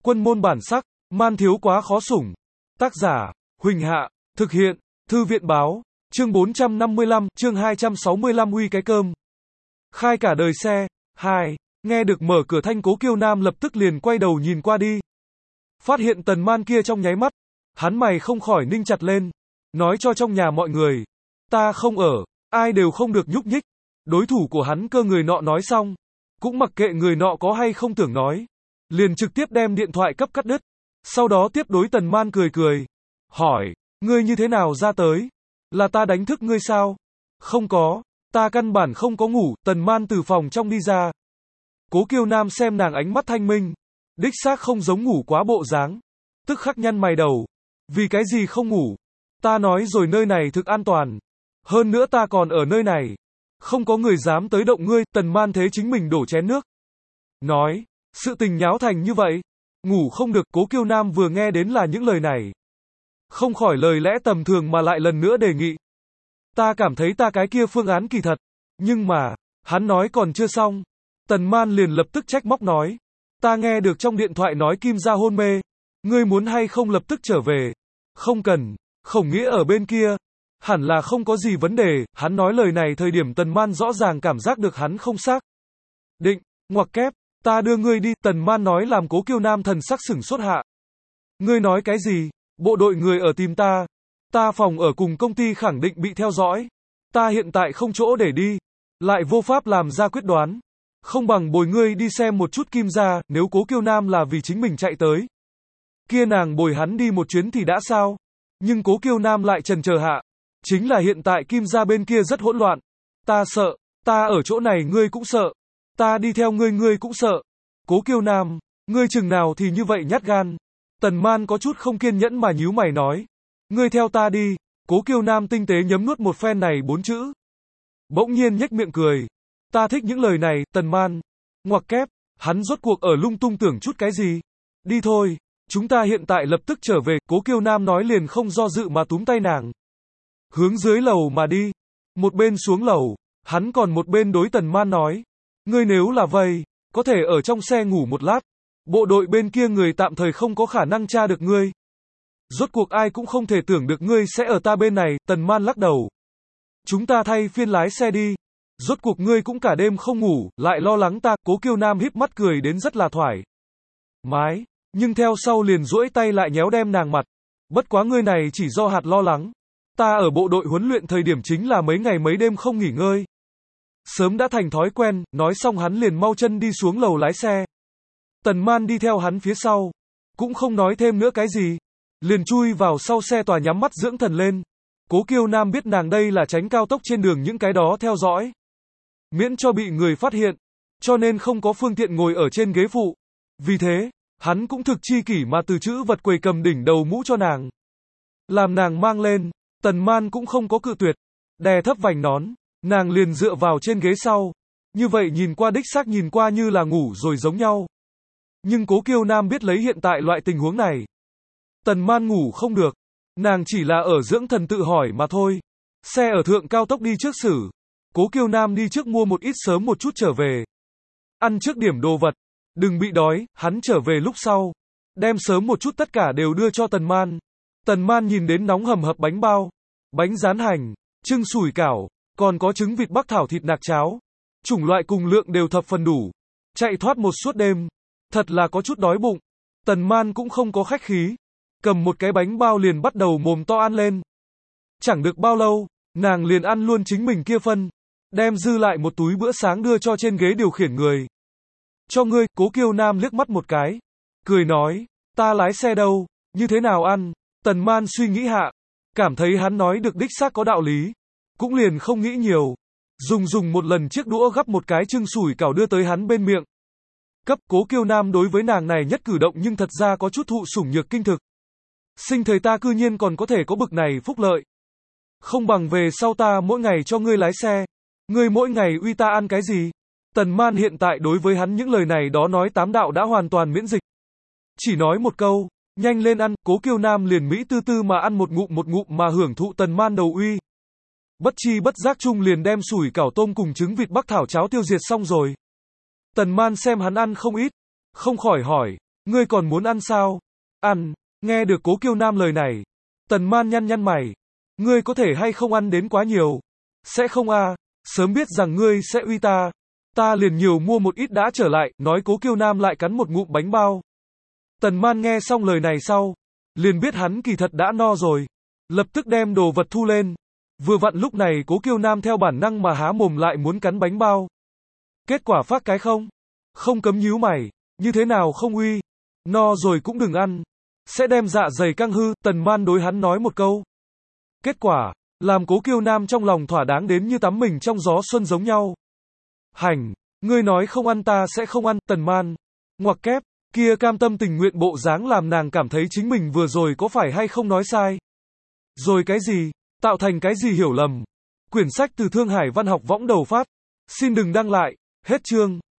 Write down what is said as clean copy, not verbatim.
Quân môn bản sắc, man thiếu quá khó sủng. Tác giả, Huỳnh Hạ, thực hiện, Thư viện báo, chương 455, chương 265 uy cái cơm. Khai cả đời xe, 2, nghe được mở cửa thanh Cố Kiêu Nam lập tức liền quay đầu nhìn qua đi. Phát hiện Tần Man kia trong nháy mắt, hắn mày không khỏi ninh chặt lên, nói cho trong nhà mọi người, ta không ở, ai đều không được nhúc nhích. Đối thủ của hắn cơ người nọ nói xong, cũng mặc kệ người nọ có hay không tưởng nói, liền trực tiếp đem điện thoại cấp cắt đứt, sau đó tiếp đối Tần Man cười cười, hỏi, ngươi như thế nào ra tới? Là ta đánh thức ngươi sao? Không có, ta căn bản không có ngủ. Tần Man từ phòng trong đi ra. Cố Kiêu Nam xem nàng ánh mắt thanh minh, đích xác không giống ngủ quá bộ dáng, tức khắc nhăn mày đầu, vì cái gì không ngủ? Ta nói rồi nơi này thực an toàn, hơn nữa ta còn ở nơi này, không có người dám tới động ngươi. Tần Man thế chính mình đổ chén nước, nói, sự tình nháo thành như vậy, ngủ không được. Cố Kiêu Nam vừa nghe đến là những lời này, không khỏi lời lẽ tầm thường mà lại lần nữa đề nghị. Ta cảm thấy ta cái kia phương án kỳ thật, nhưng mà, hắn nói còn chưa xong. Tần Man liền lập tức trách móc nói, ta nghe được trong điện thoại nói Kim gia hôn mê, ngươi muốn hay không lập tức trở về? Không cần, Khổng Nghĩa ở bên kia, hẳn là không có gì vấn đề. Hắn nói lời này thời điểm Tần Man rõ ràng cảm giác được hắn không xác định, ngoặc kép, ta đưa ngươi đi. Tần Man nói làm Cố Kiêu Nam thần sắc sửng sốt hạ. Ngươi nói cái gì? Bộ đội người ở tìm ta, ta phòng ở cùng công ty khẳng định bị theo dõi, ta hiện tại không chỗ để đi, lại vô pháp làm ra quyết đoán, không bằng bồi ngươi đi xem một chút Kim gia. Nếu Cố Kiêu Nam là vì chính mình chạy tới, kia nàng bồi hắn đi một chuyến thì đã sao? Nhưng Cố Kiêu Nam lại chần chờ hạ, chính là hiện tại Kim gia bên kia rất hỗn loạn, ta sợ, ta ở chỗ này ngươi cũng sợ, ta đi theo ngươi ngươi cũng sợ. Cố Kiêu Nam, ngươi chừng nào thì như vậy nhát gan? Tần Man có chút không kiên nhẫn mà nhíu mày nói, ngươi theo ta đi. Cố Kiêu Nam tinh tế nhấm nuốt một phen này 4 chữ, bỗng nhiên nhếch miệng cười, ta thích những lời này. Tần Man, ngoặc kép, hắn rốt cuộc ở lung tung tưởng chút cái gì? Đi thôi, chúng ta hiện tại lập tức trở về. Cố Kiêu Nam nói liền không do dự mà túm tay nàng, hướng dưới lầu mà đi. Một bên xuống lầu, hắn còn một bên đối Tần Man nói, ngươi nếu là vây, có thể ở trong xe ngủ một lát, bộ đội bên kia người tạm thời không có khả năng tra được ngươi. Rốt cuộc ai cũng không thể tưởng được ngươi sẽ ở ta bên này. Tần Man lắc đầu, chúng ta thay phiên lái xe đi, rốt cuộc ngươi cũng cả đêm không ngủ, lại lo lắng ta. Cố Kiêu Nam híp mắt cười đến rất là thoải mái, nhưng theo sau liền duỗi tay lại nhéo đem nàng mặt, bất quá ngươi này chỉ do hạt lo lắng, ta ở bộ đội huấn luyện thời điểm chính là mấy ngày mấy đêm không nghỉ ngơi, sớm đã thành thói quen. Nói xong hắn liền mau chân đi xuống lầu lái xe. Tần Man đi theo hắn phía sau, cũng không nói thêm nữa cái gì, liền chui vào sau xe tòa nhắm mắt dưỡng thần lên. Cố Kiêu Nam biết nàng đây là tránh cao tốc trên đường những cái đó theo dõi, miễn cho bị người phát hiện, cho nên không có phương tiện ngồi ở trên ghế phụ. Vì thế, hắn cũng thực chi kỷ mà từ chữ vật quầy cầm đỉnh đầu mũ cho nàng, làm nàng mang lên. Tần Man cũng không có cự tuyệt, đè thấp vành nón, nàng liền dựa vào trên ghế sau, như vậy nhìn qua đích xác nhìn qua như là ngủ rồi giống nhau. Nhưng Cố Kiêu Nam biết lấy hiện tại loại tình huống này, Tần Man ngủ không được, nàng chỉ là ở dưỡng thần tự hỏi mà thôi. Xe ở thượng cao tốc đi trước xử, Cố Kiêu Nam đi trước mua một ít sớm một chút trở về, ăn trước điểm đồ vật, đừng bị đói. Hắn trở về lúc sau, đem sớm một chút tất cả đều đưa cho Tần Man. Tần Man nhìn đến nóng hầm hập bánh bao, bánh rán hành, trưng sủi cảo, còn có trứng vịt bắc thảo thịt nạc cháo, chủng loại cùng lượng đều thập phần đủ, chạy thoát một suốt đêm, thật là có chút đói bụng. Tần Man cũng không có khách khí, cầm một cái bánh bao liền bắt đầu mồm to ăn lên. Chẳng được bao lâu, nàng liền ăn luôn chính mình kia phân, đem dư lại một túi bữa sáng đưa cho trên ghế điều khiển người. Cho ngươi. Cố Kiêu Nam liếc mắt một cái, cười nói, ta lái xe đâu, như thế nào ăn? Tần Man suy nghĩ hạ, cảm thấy hắn nói được đích xác có đạo lý, cũng liền không nghĩ nhiều, dùng một lần chiếc đũa gắp một cái trưng sủi cảo đưa tới hắn bên miệng. Cấp. Cố Kiêu Nam đối với nàng này nhất cử động nhưng thật ra có chút thụ sủng nhược kinh thực. Sinh thời ta cư nhiên còn có thể có bực này phúc lợi. Không bằng về sau ta mỗi ngày cho ngươi lái xe, ngươi mỗi ngày uy ta ăn cái gì? Tần Man hiện tại đối với hắn những lời này đó nói tám đạo đã hoàn toàn miễn dịch. Chỉ nói một câu, nhanh lên ăn. Cố Kiêu Nam liền mỹ tư tư mà ăn một ngụm mà hưởng thụ Tần Man đầu uy. Bất chi bất giác chung liền đem sủi cảo tôm cùng trứng vịt bắc thảo cháo tiêu diệt xong rồi. Tần Man xem hắn ăn không ít, không khỏi hỏi, Ngươi còn muốn ăn sao? Ăn. Nghe được Cố Kiêu Nam lời này, Tần Man nhăn nhăn mày. Ngươi có thể hay không ăn đến quá nhiều? Sẽ không à, sớm biết rằng ngươi sẽ uy ta. Ta liền nhiều mua một ít đã trở lại, nói Cố Kiêu Nam lại cắn một ngụm bánh bao. Tần Man nghe xong lời này sau, liền biết hắn kỳ thật đã no rồi. Lập tức đem đồ vật thu lên. Vừa vặn lúc này Cố Kiêu Nam theo bản năng mà há mồm lại muốn cắn bánh bao. Kết quả phát cái không. Không cấm nhíu mày, như thế nào không uy? No rồi cũng đừng ăn. Sẽ đem dạ dày căng hư, Tần Man đối hắn nói một câu. Kết quả, làm Cố Kiêu Nam trong lòng thỏa đáng đến như tắm mình trong gió xuân giống nhau. Hành, ngươi nói không ăn ta sẽ không ăn, Tần Man. Ngoặc kép, kia cam tâm tình nguyện bộ dáng làm nàng cảm thấy chính mình vừa rồi có phải hay không nói sai. Rồi cái gì, tạo thành cái gì hiểu lầm. Quyển sách từ Thương Hải Văn học võng đầu phát. Xin đừng đăng lại, hết chương.